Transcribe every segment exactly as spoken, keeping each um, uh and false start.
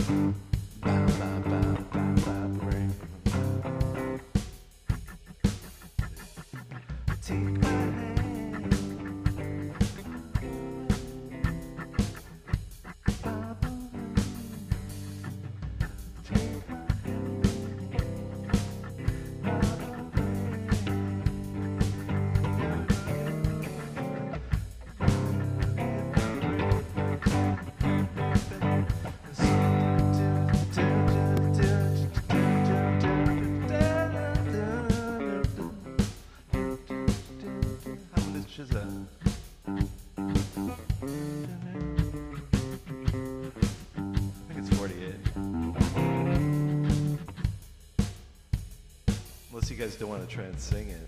Unless you guys don't want to try and sing it.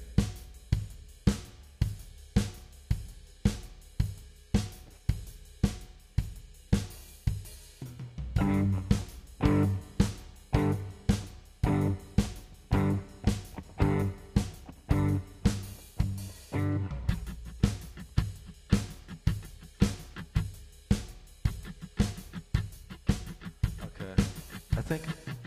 Okay. I think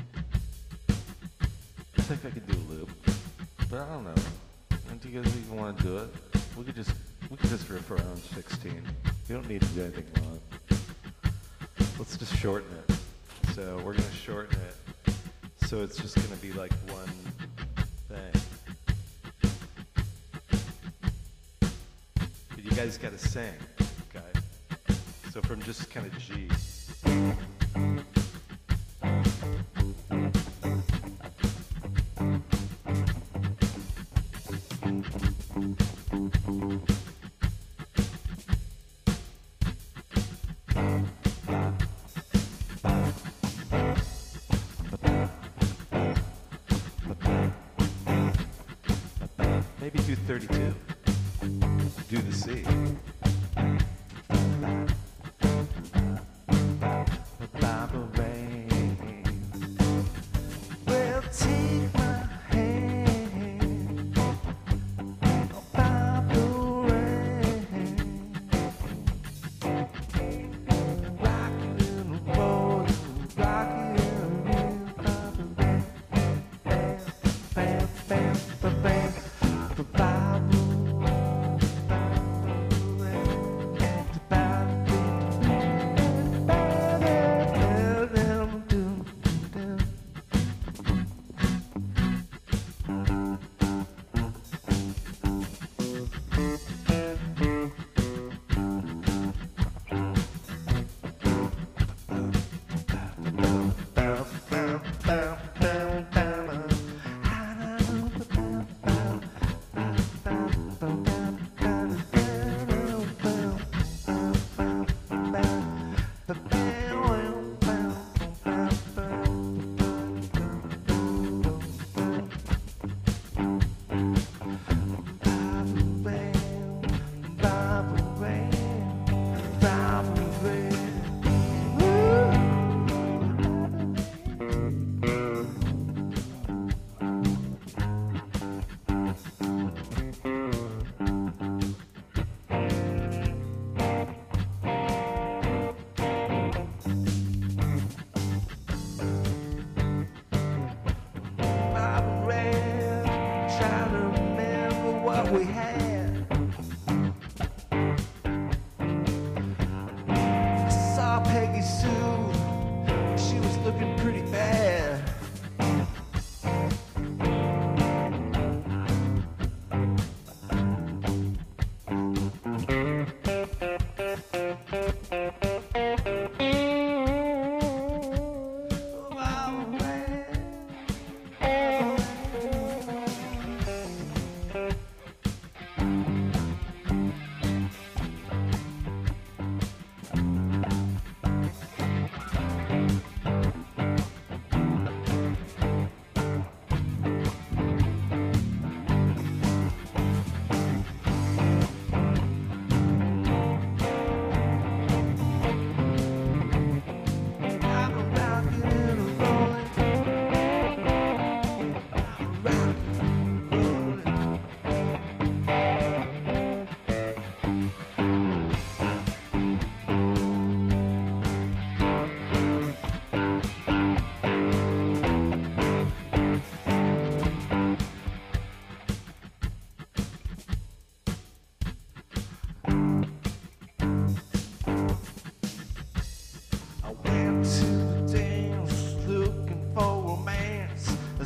I think I could do a loop, but I don't know. Do you guys even want to do it? We could just we could just riff around sixteen. You don't need to do anything long. Let's just shorten it. So we're gonna shorten it. So it's just gonna be like one thing. But you guys gotta sing, okay? So from just kind of G. Maybe do thirty-two. Do the C. Well, take my hand, Bible rain, rockin' in the road, rockin' in the Bible rain, bam, bam, bam, bam, bam. The Bible, Bible, the Bible, we had. I saw Peggy Sue, she was looking pretty bad.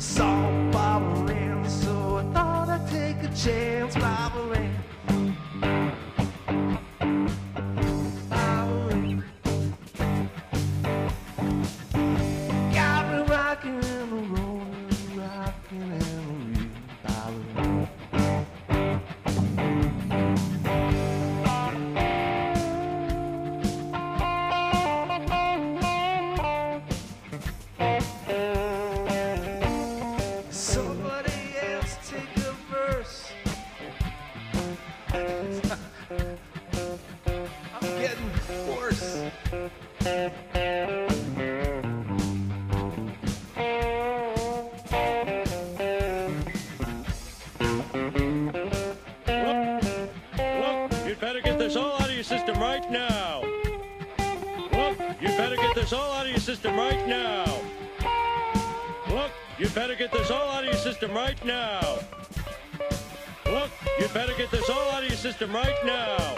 saw Barbara Ann, so I thought I'd take a chance. Barbara Ann, Barbara Ann, got me rocking and rolling, rocking and rolling. Barbara Ann. Somebody else take a verse. I'm getting hoarse. Look, you'd better get this all out of your system right now. Look, you'd better get this all out of your system right now. Look, you'd better get this all out of your system right now. Look, you'd better get this all out of your system right now.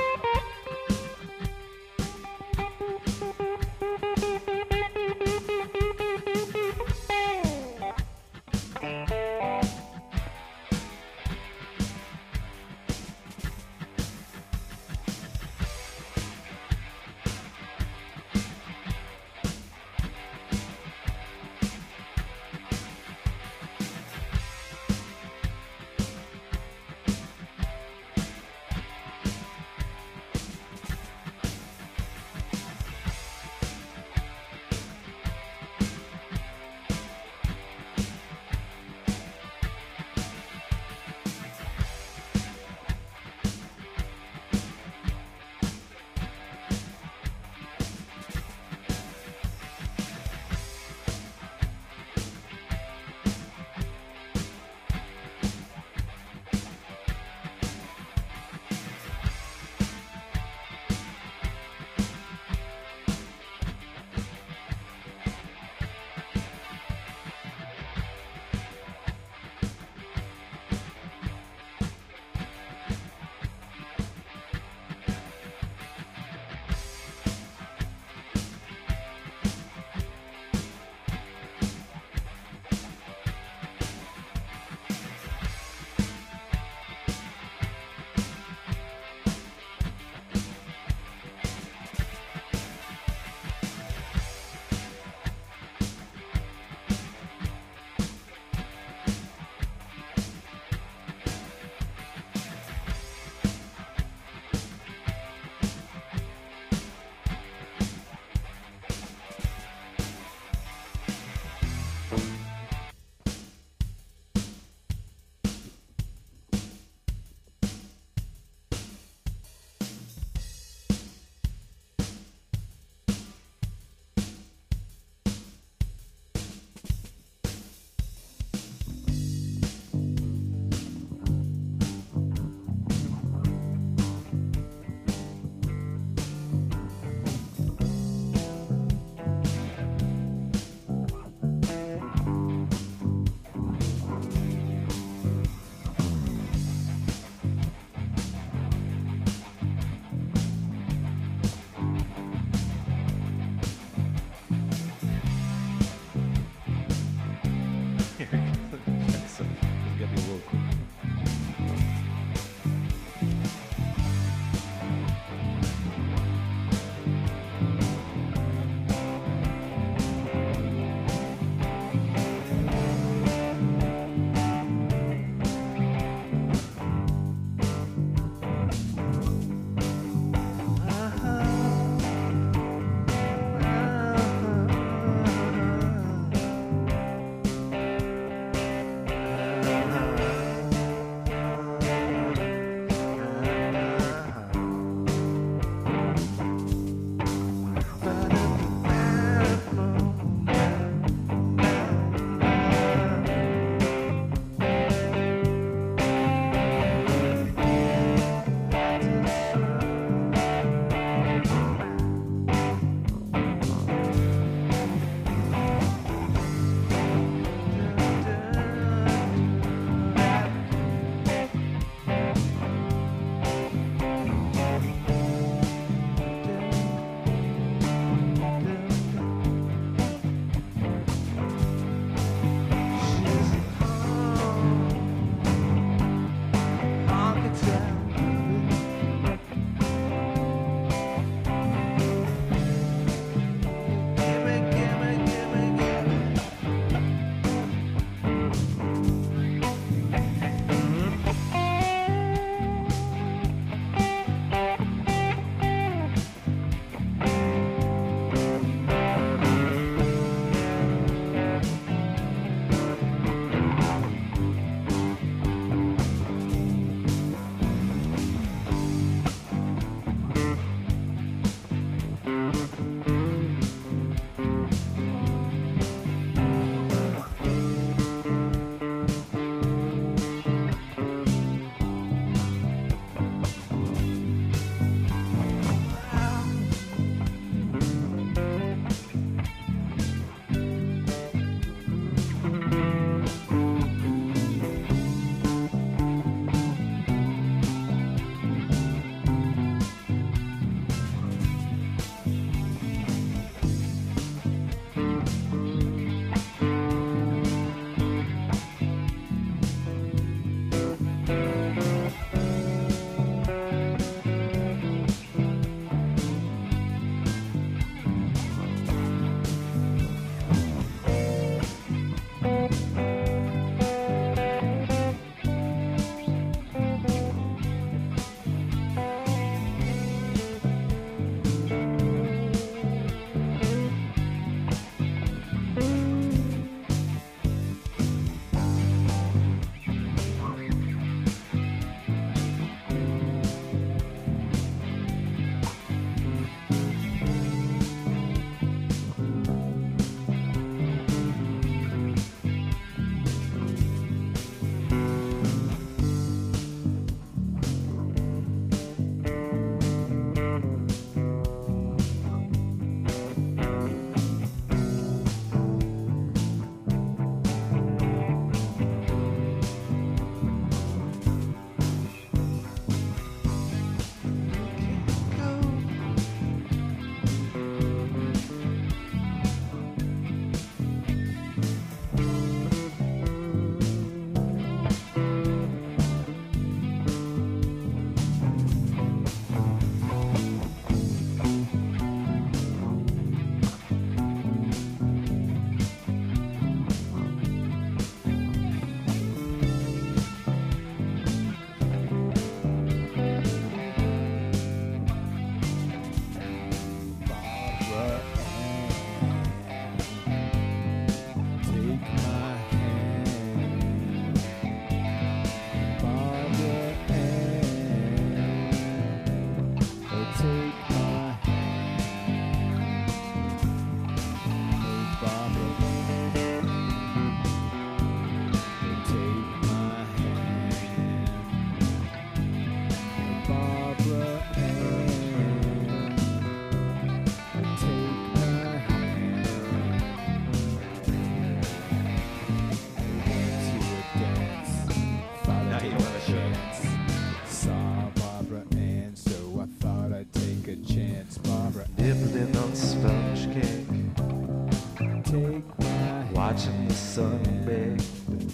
watching the sun bathe.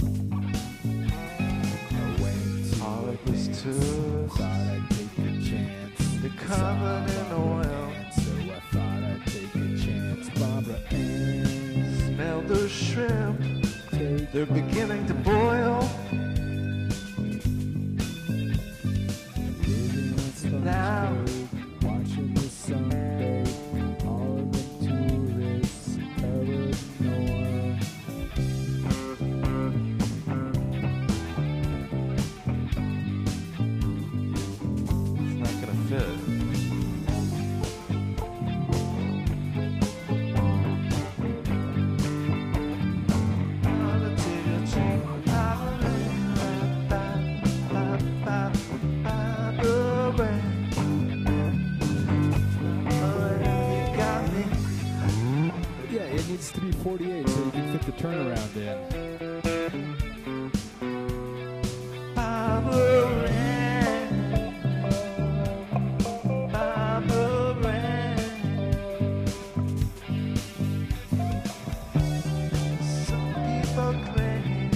All it was to us, Thought I'd take a chance. they're covered in oil. So I thought I'd take a chance. Barbara Ann, Smell those shrimp, take they're beginning to boil. living on Sponge Now. Cove, watching the sun bathe. All of the tourists covered in oil. It's not gonna fit. Yeah, it needs to be forty-eight so you can fit the turnaround in. Some people claim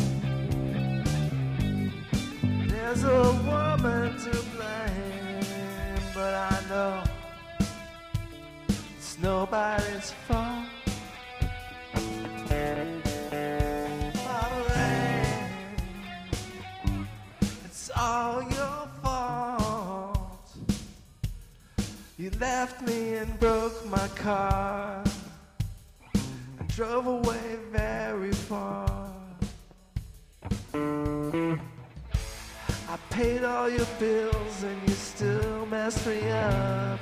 there's a woman to blame, but I know it's nobody's fault. It's all your fault. You left me and broke my car and drove away very far. I paid all your bills and you still messed me up.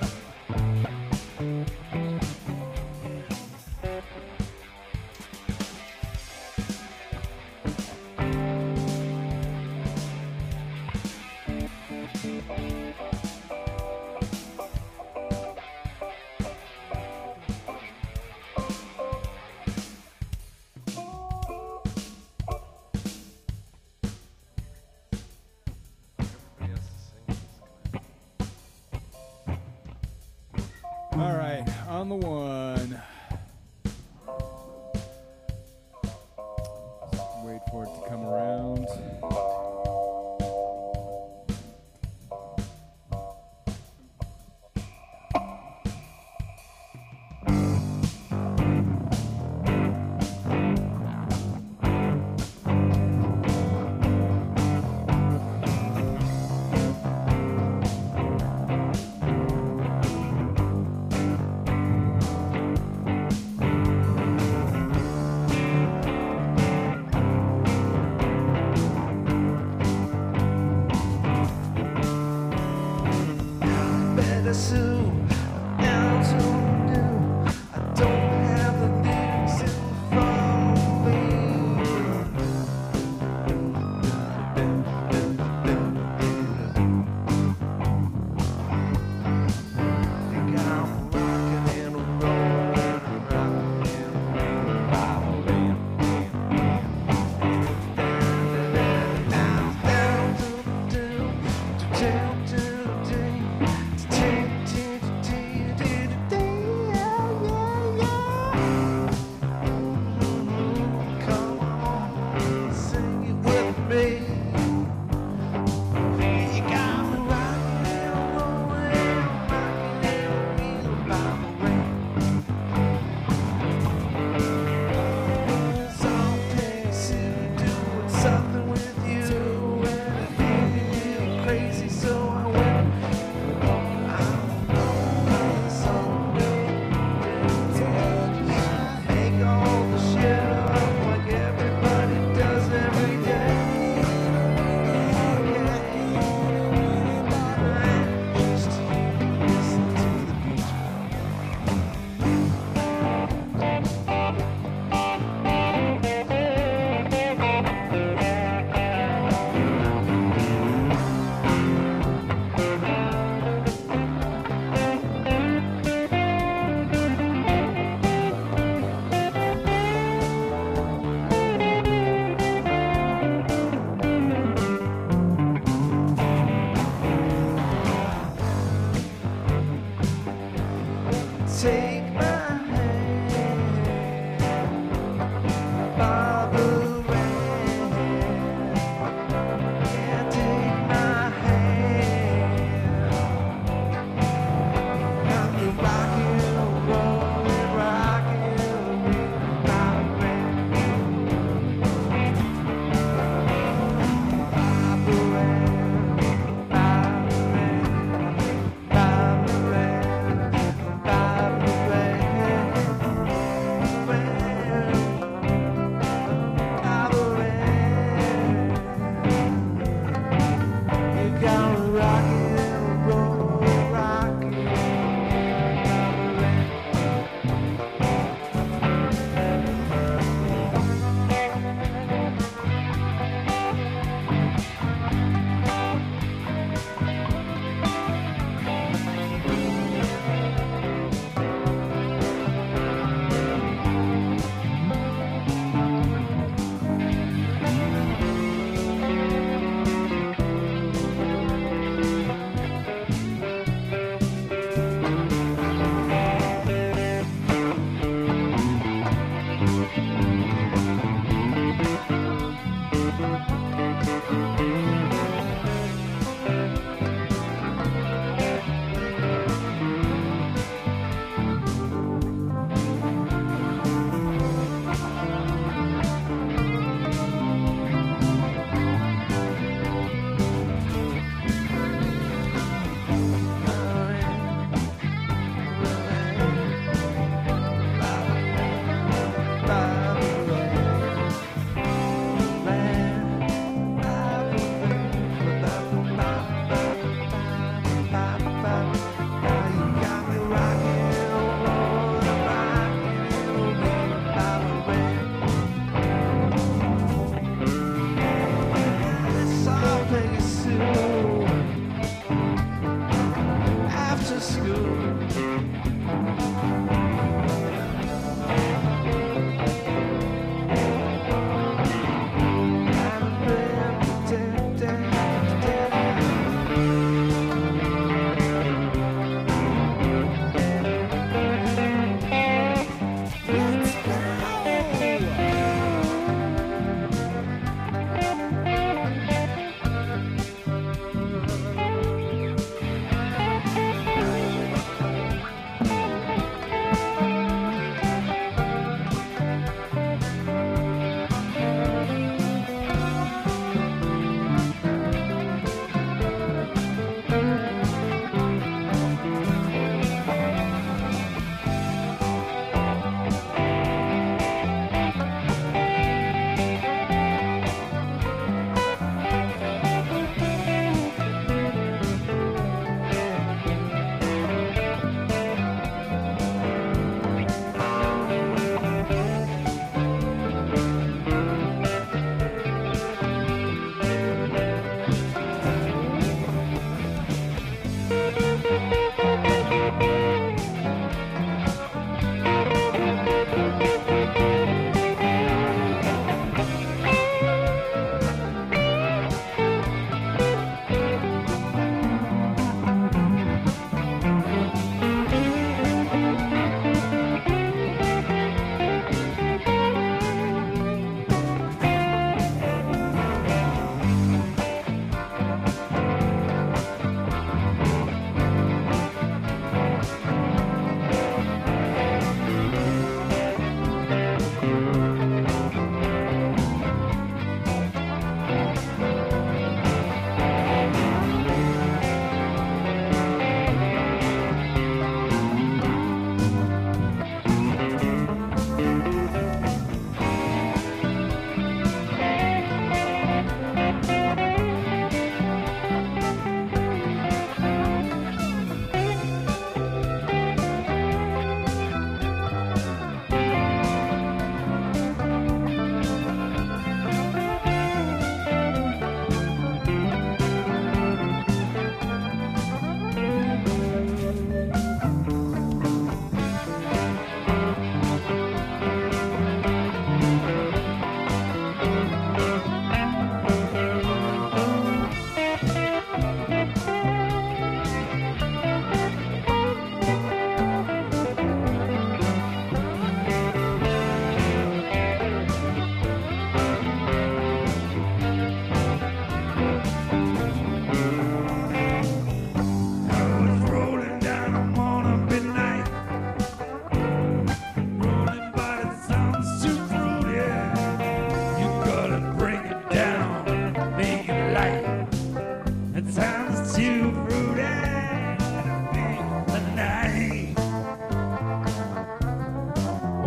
All right, on the one. Wait for it to come around.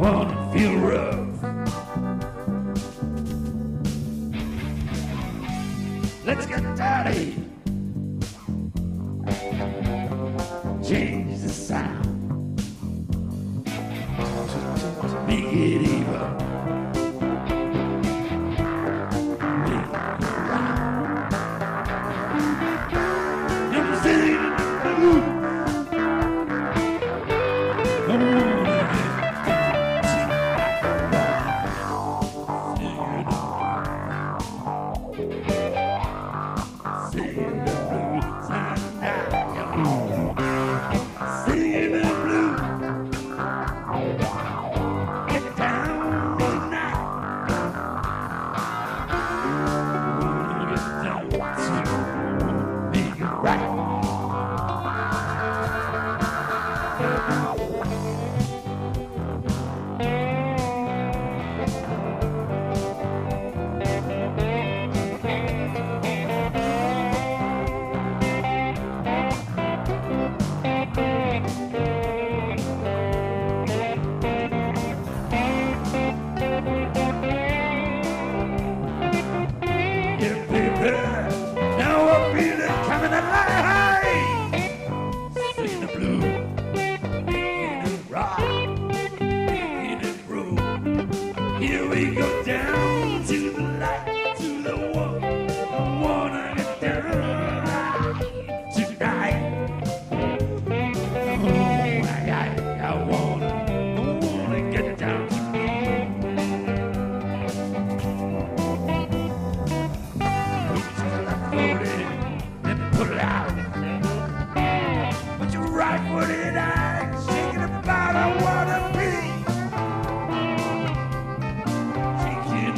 wanna feel rough. Let's get dirty. Change the sound. Make it evil. Make it round. I'm singing the blues. I wanna get singing the blues. Singing the blues. Get down tonight. Wanna get down to make it right. Yeah, baby, now I feel it coming alive. Singing the blues, making it rock, making it groove. Here we go down to the light, to the one. I wanna get down tonight. Oh, I, I, I wanna, I wanna get down tonight. Let me pull it out. Put your right foot in, I'm shaking about I wanna be. Shaking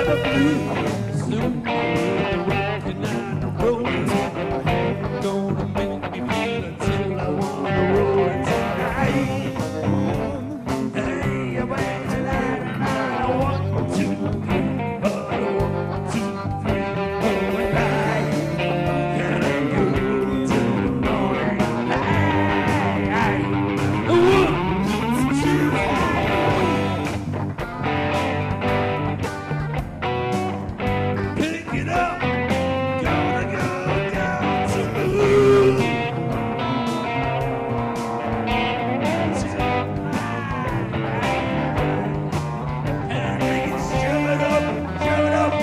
the blues. Rocking and rolling. Gonna make me feel until I wanna roll tonight. Hey, when I one, two, three, oh, one, two, three, going right. Can I go till the morning light? One, two, pick it up. Gonna go down to the moon. And make it shove it up, shove it up,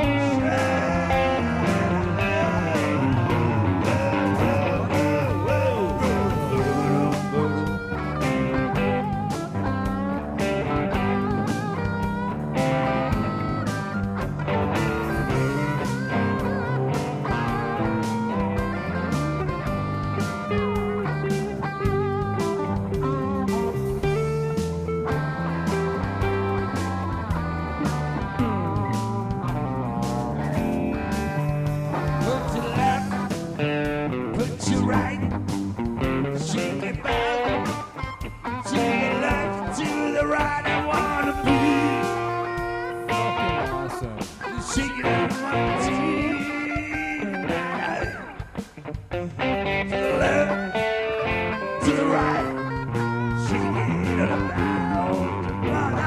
put your left, put your right, shake it back, to the left, to the right. I wanna be. Fucking awesome. Shake it out one, two. To the left, to the right. Shake it around the block.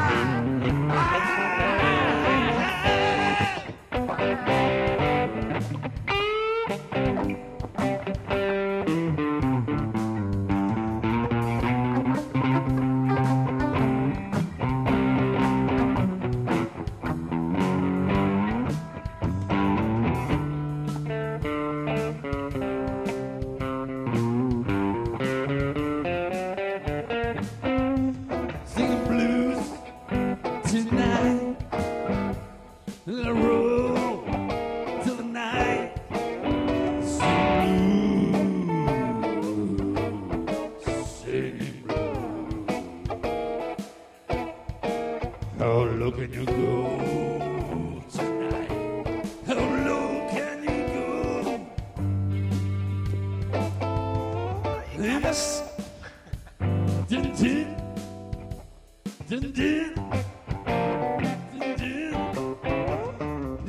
Singing blues tonight. I roll till the night. Singing blues, singing blues. How low can you go tonight? How low can you go? Yes. Dun, dun. Dun, dun. Dun, dun.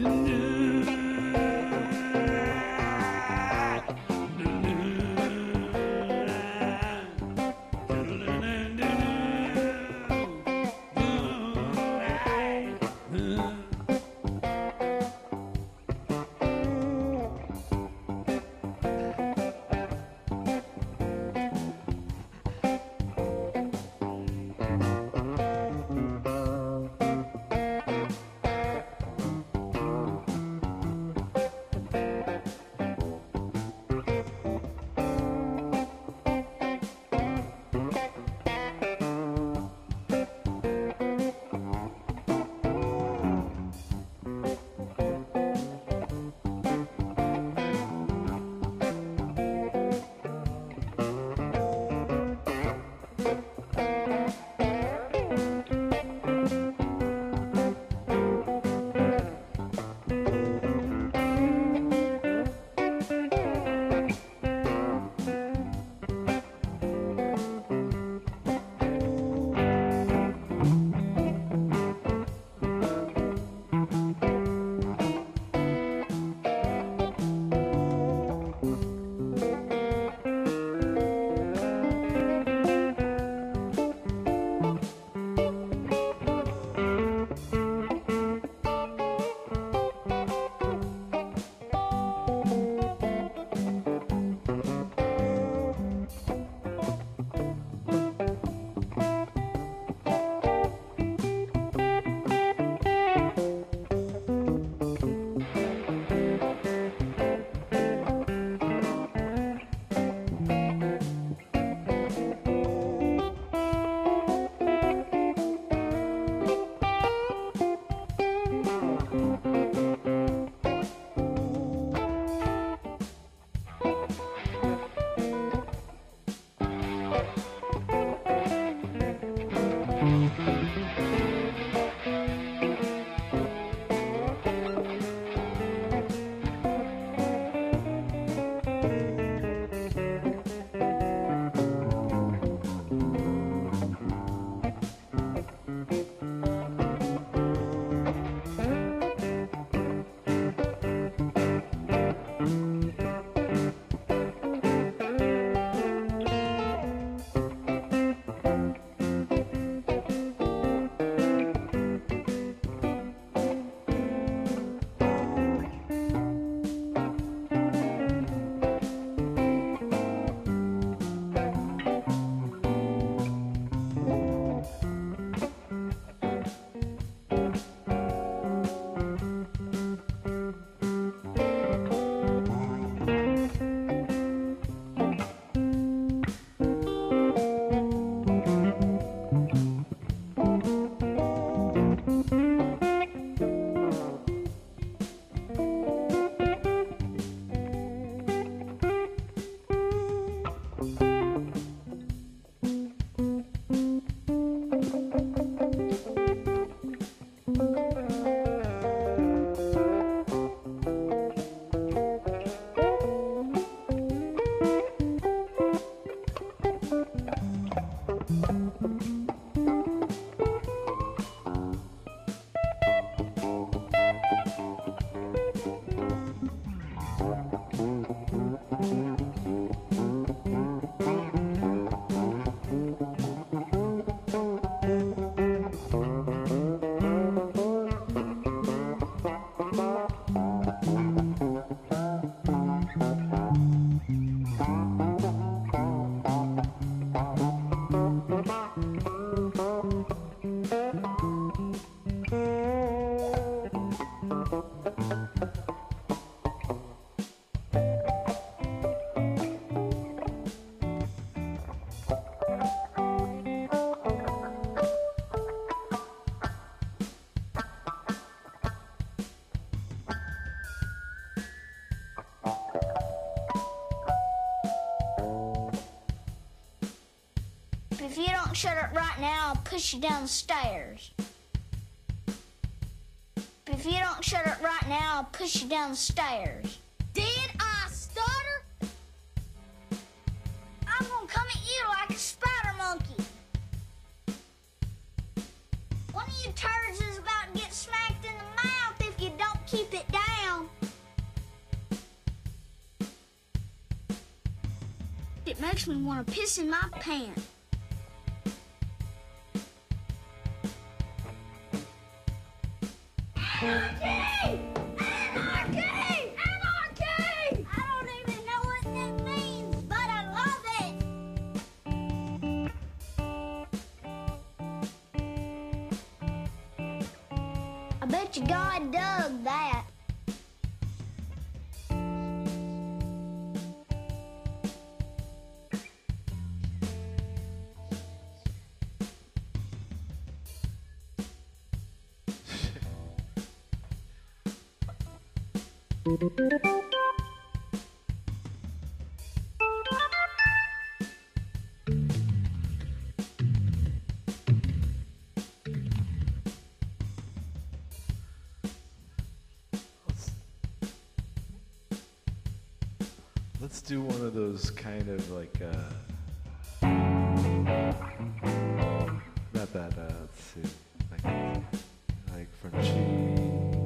don't shut up right now, I'll push you down the stairs. If you don't shut up right now, I'll push you down the stairs. Did I stutter? I'm gonna come at you like a spider monkey. One of you turds is about to get smacked in the mouth if you don't keep it down. It makes me want to piss in my pants. Anarchy! Anarchy! Anarchy! I don't even know what that means, but I love it. I bet you God dug that. Let's do one of those kind of like, uh, not that, uh, let's see, like, like from G.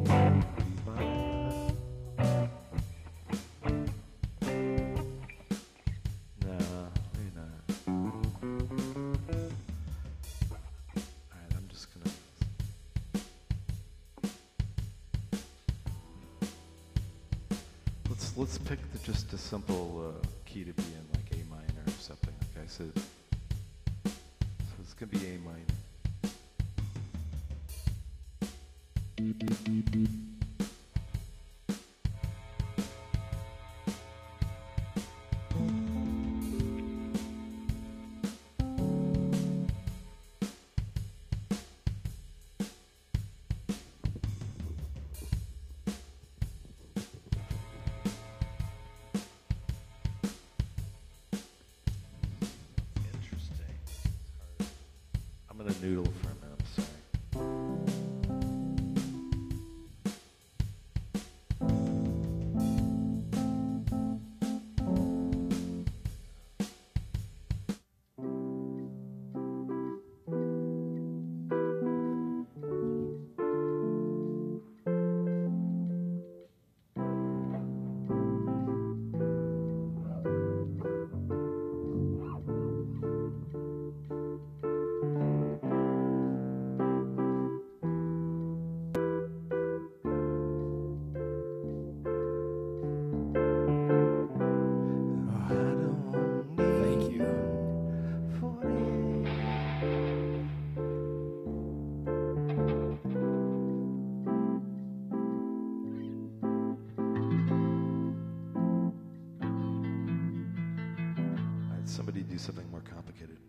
Let's pick the, just a simple uh, key to be in, like A minor or something. Okay, so, so it's gonna be A minor. I'm gonna noodle for a minute, I'm sorry. Somebody do something more complicated.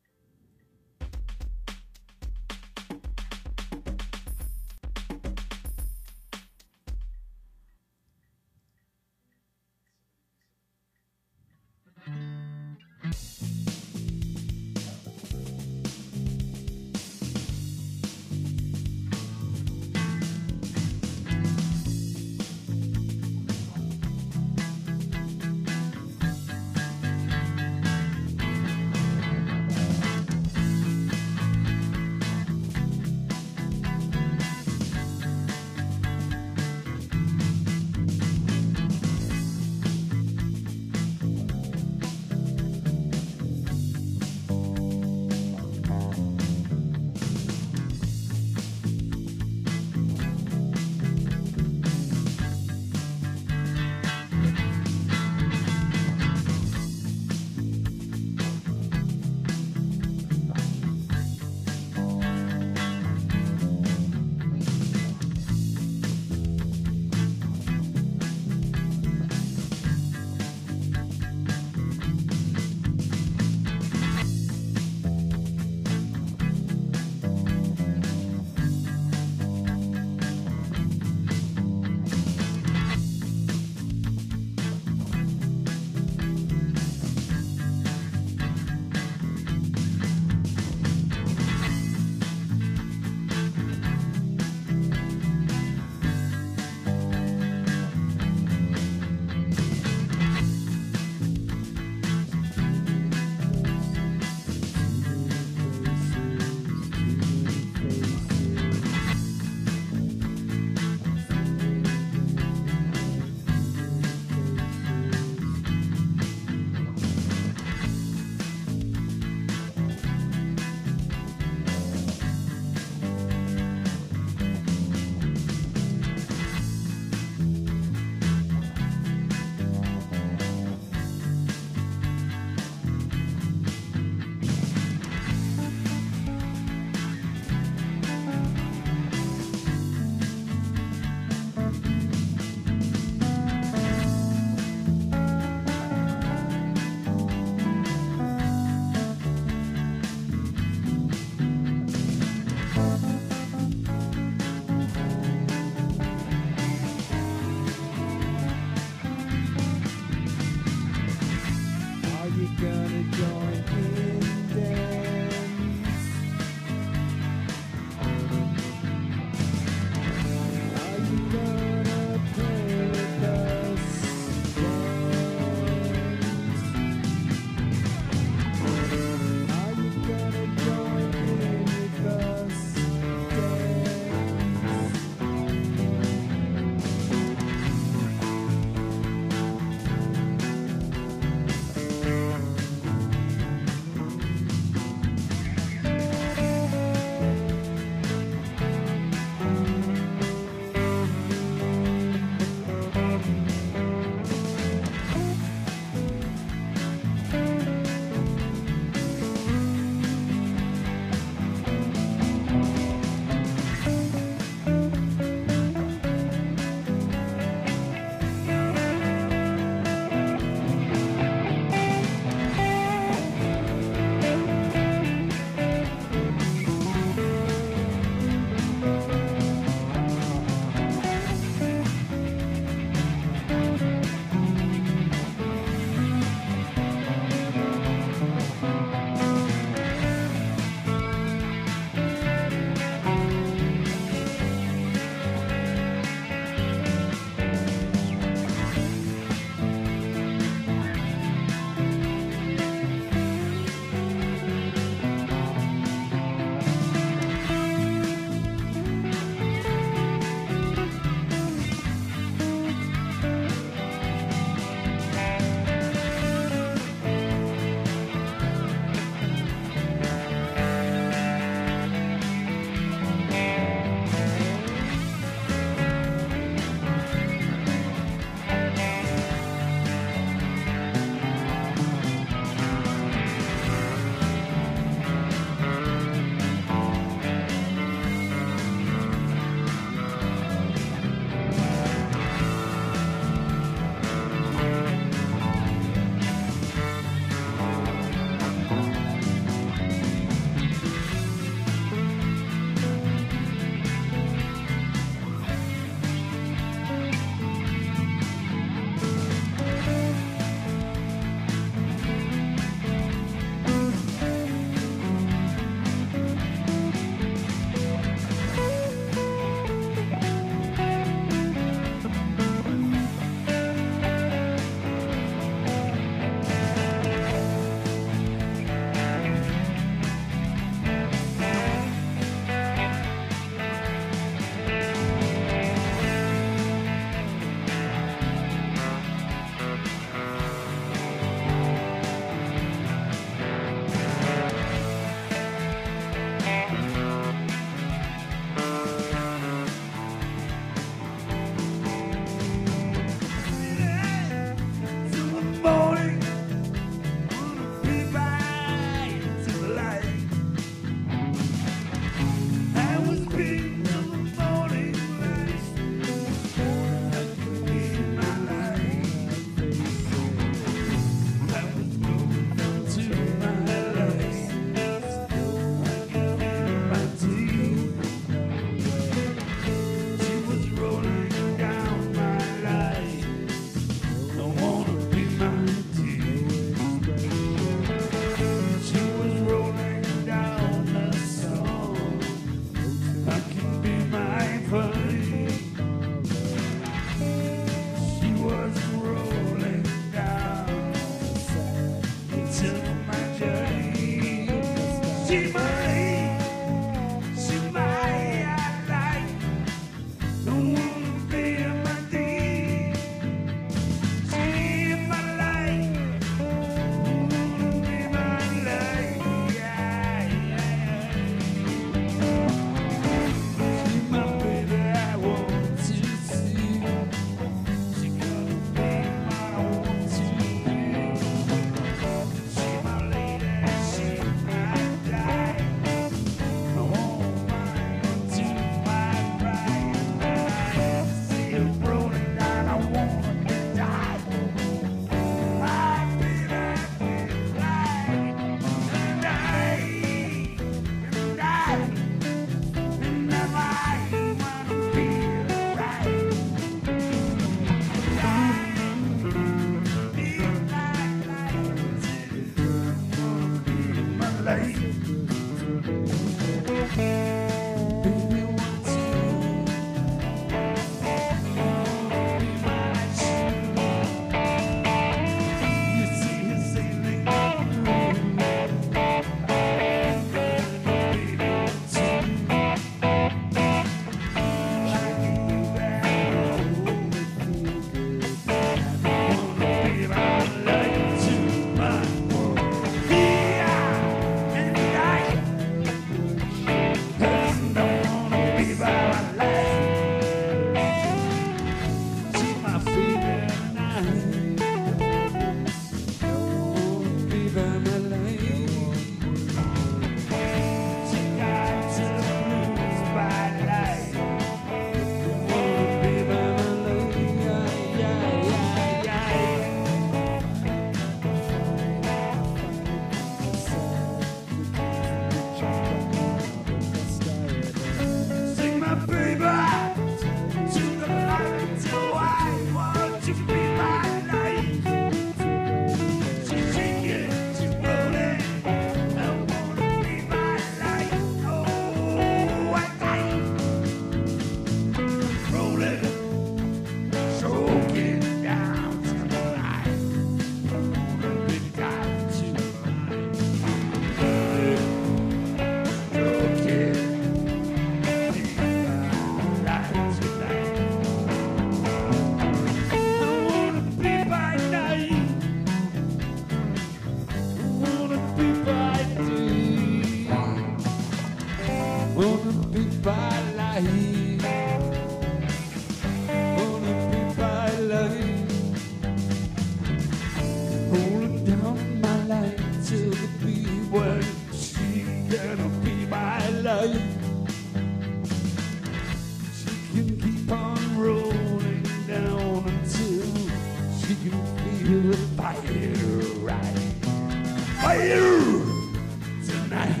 you with fire, right? Fire tonight.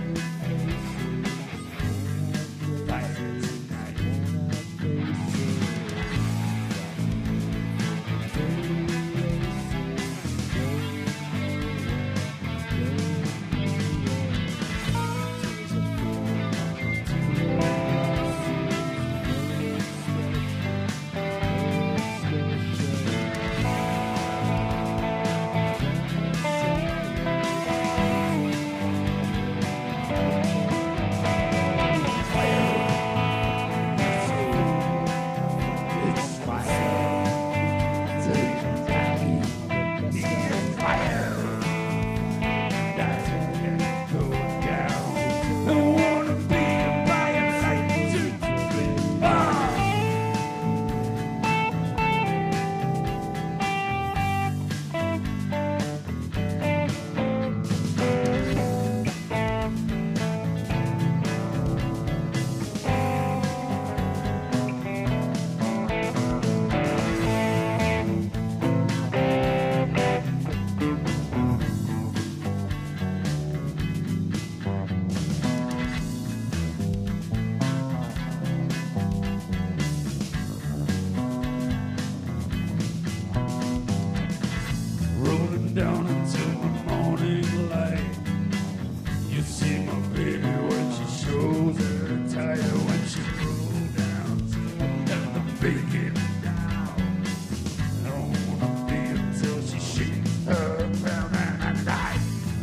Fire tonight. It's fire tonight. It's fire. That's going down. I wanna be a fire like you. Ah! Rolling down into the morning light. You see my baby when she shows her tire, when she rolls down and the bacon down. I don't wanna be until she shakes her crown and I die.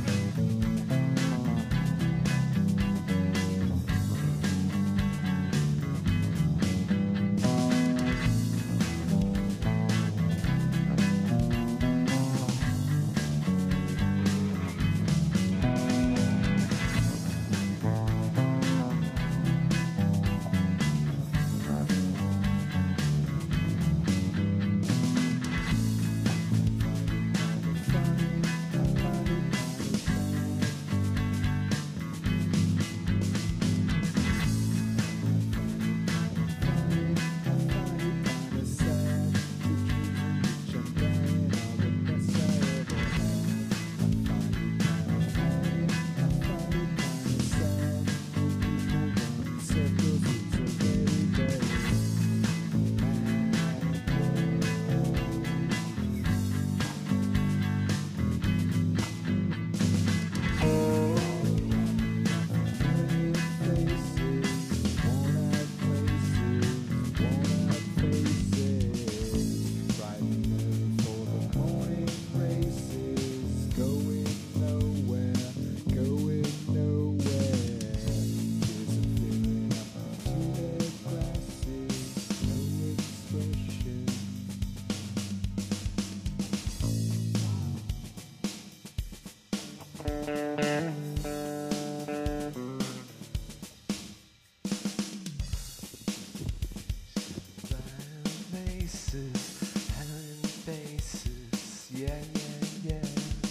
Faces, howling faces, yeah, yeah, yeah.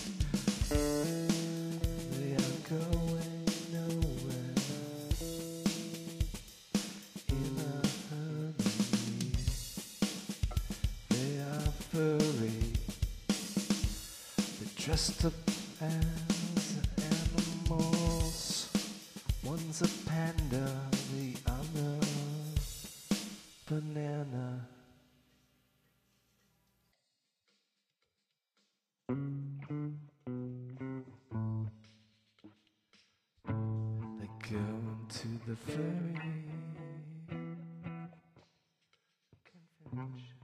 They are going nowhere in a hurry. They are furry, they're dressed up as animals. One's a panda, the other banana. They go into the furry convention.